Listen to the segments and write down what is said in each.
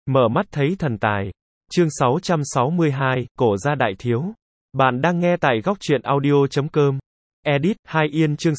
Mở mắt thấy thần tài. Chương 662, Cổ gia đại thiếu. Bạn đang nghe tại góc truyện audio.com. Edit, 2 Yên chương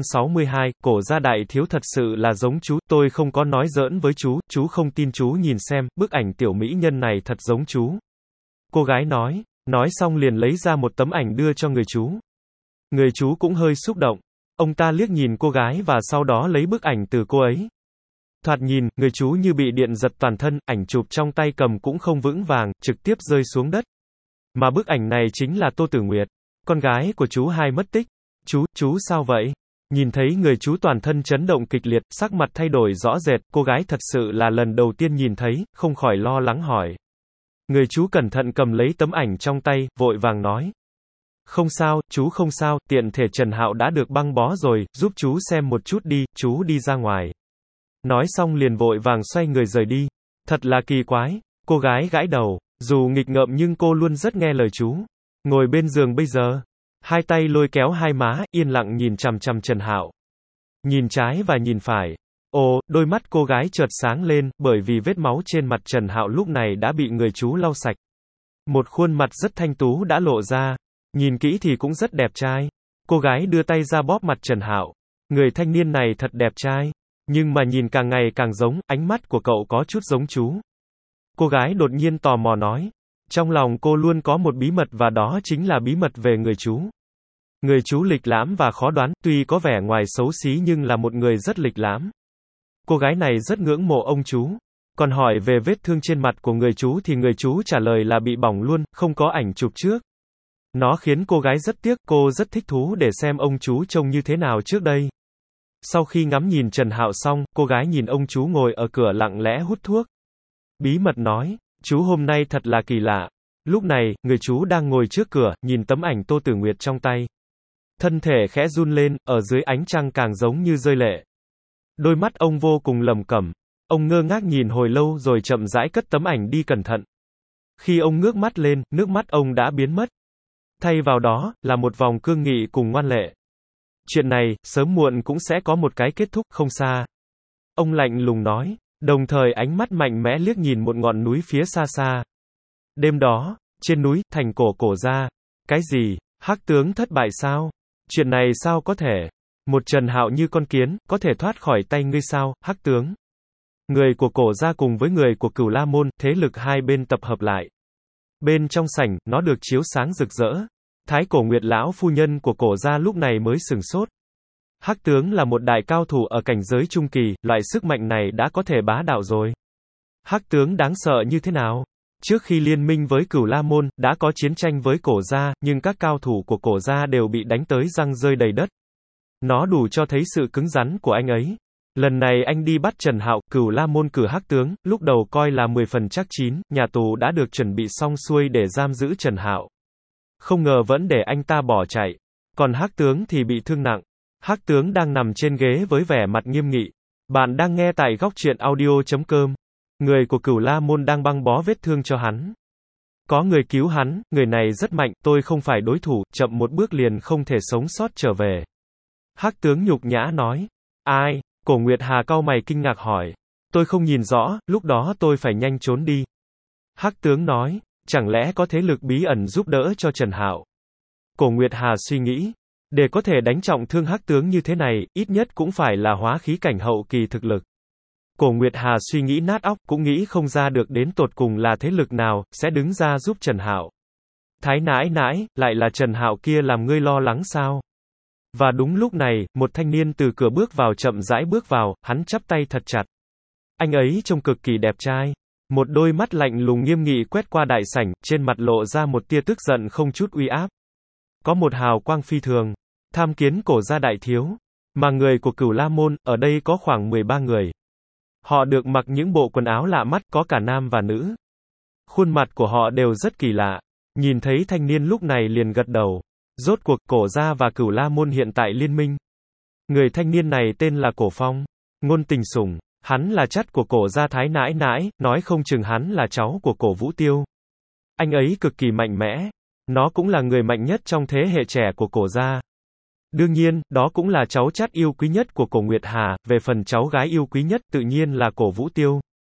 662, Cổ gia đại thiếu thật sự là giống chú, tôi không có nói giỡn với chú không tin chú nhìn xem, bức ảnh tiểu mỹ nhân này thật giống chú. Cô gái nói xong liền lấy ra một tấm ảnh đưa cho người chú. Người chú cũng hơi xúc động. Ông ta liếc nhìn cô gái và sau đó lấy bức ảnh từ cô ấy. Thoạt nhìn, người chú như bị điện giật toàn thân, ảnh chụp trong tay cầm cũng không vững vàng, trực tiếp rơi xuống đất. Mà bức ảnh này chính là Tô Tử Nguyệt, con gái của chú hai mất tích. Chú sao vậy? Nhìn thấy người chú toàn thân chấn động kịch liệt, sắc mặt thay đổi rõ rệt, cô gái thật sự là lần đầu tiên nhìn thấy, không khỏi lo lắng hỏi. Người chú cẩn thận cầm lấy tấm ảnh trong tay, vội vàng nói. Không sao, chú không sao, tiện thể Trần Hạo đã được băng bó rồi, giúp chú xem một chút đi, chú đi ra ngoài. Nói xong liền vội vàng xoay người rời đi. Thật là kỳ quái. Cô gái gãi đầu. Dù nghịch ngợm nhưng cô luôn rất nghe lời chú. Ngồi bên giường bây giờ. Hai tay lôi kéo hai má, yên lặng nhìn chằm chằm Trần Hạo. Nhìn trái và nhìn phải. Ồ, đôi mắt cô gái chợt sáng lên, bởi vì vết máu trên mặt Trần Hạo lúc này đã bị người chú lau sạch. Một khuôn mặt rất thanh tú đã lộ ra. Nhìn kỹ thì cũng rất đẹp trai. Cô gái đưa tay ra bóp mặt Trần Hạo. Người thanh niên này thật đẹp trai. Nhưng mà nhìn càng ngày càng giống, ánh mắt của cậu có chút giống chú. Cô gái đột nhiên tò mò nói. Trong lòng cô luôn có một bí mật và đó chính là bí mật về người chú. Người chú lịch lãm và khó đoán, tuy có vẻ ngoài xấu xí nhưng là một người rất lịch lãm. Cô gái này rất ngưỡng mộ ông chú. Còn hỏi về vết thương trên mặt của người chú thì người chú trả lời là bị bỏng luôn, không có ảnh chụp trước. Nó khiến cô gái rất tiếc, cô rất thích thú để xem ông chú trông như thế nào trước đây. Sau khi ngắm nhìn Trần Hạo xong, cô gái nhìn ông chú ngồi ở cửa lặng lẽ hút thuốc. Bí mật nói, chú hôm nay thật là kỳ lạ. Lúc này, người chú đang ngồi trước cửa, nhìn tấm ảnh Tô Tử Nguyệt trong tay. Thân thể khẽ run lên, ở dưới ánh trăng càng giống như rơi lệ. Đôi mắt ông vô cùng lẩm cẩm. Ông ngơ ngác nhìn hồi lâu rồi chậm rãi cất tấm ảnh đi cẩn thận. Khi ông ngước mắt lên, nước mắt ông đã biến mất. Thay vào đó, là một vòng cương nghị cùng ngoan lệ. Chuyện này, sớm muộn cũng sẽ có một cái kết thúc không xa. Ông lạnh lùng nói, đồng thời ánh mắt mạnh mẽ liếc nhìn một ngọn núi phía xa xa. Đêm đó, trên núi, thành cổ gia. Cái gì? Hắc tướng thất bại sao? Chuyện này sao có thể? Một Trần Hạo như con kiến, có thể thoát khỏi tay ngươi sao, Hắc tướng? Người của cổ gia cùng với người của Cửu La Môn, thế lực hai bên tập hợp lại. Bên trong sảnh, nó được chiếu sáng rực rỡ. Thái Cổ Nguyệt lão phu nhân của cổ gia lúc này mới sửng sốt. Hắc tướng là một đại cao thủ ở cảnh giới trung kỳ, loại sức mạnh này đã có thể bá đạo rồi. Hắc tướng đáng sợ như thế nào? Trước khi liên minh với Cửu La Môn, đã có chiến tranh với cổ gia, nhưng các cao thủ của cổ gia đều bị đánh tới răng rơi đầy đất. Nó đủ cho thấy sự cứng rắn của anh ấy. Lần này anh đi bắt Trần Hạo, Cửu La Môn cử Hắc tướng, lúc đầu coi là 10 phần chắc chín, nhà tù đã được chuẩn bị xong xuôi để giam giữ Trần Hạo. Không ngờ vẫn để anh ta bỏ chạy. Còn Hắc tướng thì bị thương nặng. Hắc tướng đang nằm trên ghế với vẻ mặt nghiêm nghị. Bạn đang nghe tại góc truyện audio.com. Người của Cửu La Môn đang băng bó vết thương cho hắn. Có người cứu hắn, người này rất mạnh, tôi không phải đối thủ, chậm một bước liền không thể sống sót trở về. Hắc tướng nhục nhã nói. Ai? Cổ Nguyệt Hà cau mày kinh ngạc hỏi. Tôi không nhìn rõ, lúc đó tôi phải nhanh trốn đi. Hắc tướng nói. Chẳng lẽ có thế lực bí ẩn giúp đỡ cho Trần Hạo? Cổ Nguyệt Hà suy nghĩ. Để có thể đánh trọng thương Hắc tướng như thế này, ít nhất cũng phải là hóa khí cảnh hậu kỳ thực lực. Cổ Nguyệt Hà suy nghĩ nát óc, cũng nghĩ không ra được đến tột cùng là thế lực nào, sẽ đứng ra giúp Trần Hạo. Thái nãi nãi, lại là Trần Hạo kia làm ngươi lo lắng sao? Và đúng lúc này, một thanh niên từ cửa bước vào chậm rãi bước vào, hắn chắp tay thật chặt. Anh ấy trông cực kỳ đẹp trai. Một đôi mắt lạnh lùng nghiêm nghị quét qua đại sảnh, trên mặt lộ ra một tia tức giận không chút uy áp. Có một hào quang phi thường. Tham kiến cổ gia đại thiếu. Mà người của Cửu La Môn, ở đây có khoảng 13 người. Họ được mặc những bộ quần áo lạ mắt, có cả nam và nữ. Khuôn mặt của họ đều rất kỳ lạ. Nhìn thấy thanh niên lúc này liền gật đầu. Rốt cuộc, cổ gia và Cửu La Môn hiện tại liên minh. Người thanh niên này tên là Cổ Phong. Ngôn Tình Sủng. Hắn là chắt của cổ gia Thái nãi nãi, nói không chừng hắn là cháu của Cổ Vũ Tiêu. Anh ấy cực kỳ mạnh mẽ. Nó cũng là người mạnh nhất trong thế hệ trẻ của cổ gia. Đương nhiên, đó cũng là cháu chắt yêu quý nhất của Cổ Nguyệt Hà, về phần cháu gái yêu quý nhất tự nhiên là Cổ Vũ Tiêu.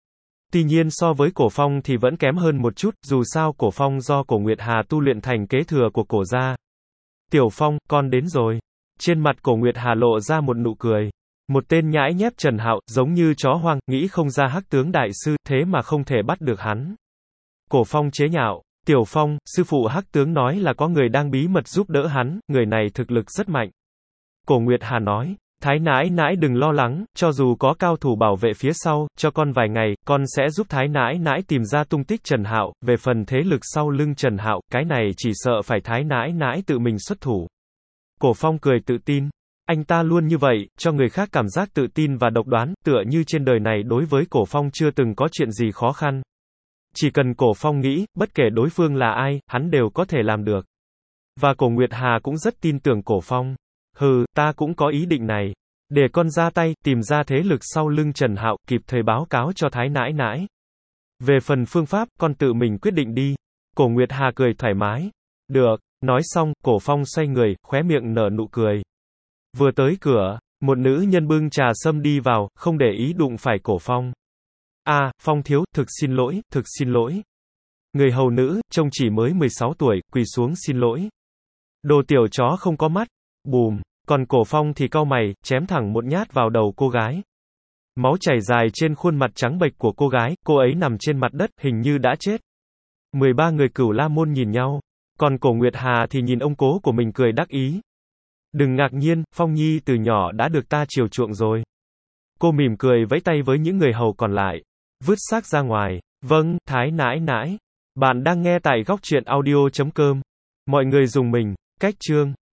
Tuy nhiên so với Cổ Phong thì vẫn kém hơn một chút, dù sao Cổ Phong do Cổ Nguyệt Hà tu luyện thành kế thừa của Cổ gia. Tiểu Phong, con đến rồi. Trên mặt Cổ Nguyệt Hà lộ ra một nụ cười. Một tên nhãi nhép Trần Hạo, giống như chó hoang, nghĩ không ra Hắc tướng đại sư, thế mà không thể bắt được hắn. Cổ Phong chế nhạo, Tiểu Phong, sư phụ Hắc tướng nói là có người đang bí mật giúp đỡ hắn, người này thực lực rất mạnh. Cổ Nguyệt Hà nói, Thái nãi nãi đừng lo lắng, cho dù có cao thủ bảo vệ phía sau, cho con vài ngày, con sẽ giúp Thái nãi nãi tìm ra tung tích Trần Hạo, về phần thế lực sau lưng Trần Hạo, cái này chỉ sợ phải Thái nãi nãi tự mình xuất thủ. Cổ Phong cười tự tin. Anh ta luôn như vậy, cho người khác cảm giác tự tin và độc đoán, tựa như trên đời này đối với Cổ Phong chưa từng có chuyện gì khó khăn. Chỉ cần Cổ Phong nghĩ, bất kể đối phương là ai, hắn đều có thể làm được. Và Cổ Nguyệt Hà cũng rất tin tưởng Cổ Phong. Hừ, ta cũng có ý định này. Để con ra tay, tìm ra thế lực sau lưng Trần Hạo, kịp thời báo cáo cho Thái nãi nãi. Về phần phương pháp, con tự mình quyết định đi. Cổ Nguyệt Hà cười thoải mái. Được, nói xong, Cổ Phong xoay người, khóe miệng nở nụ cười. Vừa tới cửa, một nữ nhân bưng trà sâm đi vào, không để ý đụng phải Cổ Phong. Phong thiếu, thực xin lỗi, thực xin lỗi. Người hầu nữ, trông chỉ mới 16 tuổi, quỳ xuống xin lỗi. Đồ tiểu chó không có mắt. Bùm, còn Cổ Phong thì cau mày, chém thẳng một nhát vào đầu cô gái. Máu chảy dài trên khuôn mặt trắng bệch của cô gái, cô ấy nằm trên mặt đất, hình như đã chết. 13 người Cửu La môn nhìn nhau, còn Cổ Nguyệt Hà thì nhìn ông cố của mình cười đắc ý. Đừng ngạc nhiên, Phong Nhi từ nhỏ đã được ta chiều chuộng rồi. Cô mỉm cười vẫy tay với những người hầu còn lại, vứt xác ra ngoài. Vâng, Thái nãi nãi. Bạn đang nghe tại góc truyện audio.com. Mọi người dùng mình, cách chương.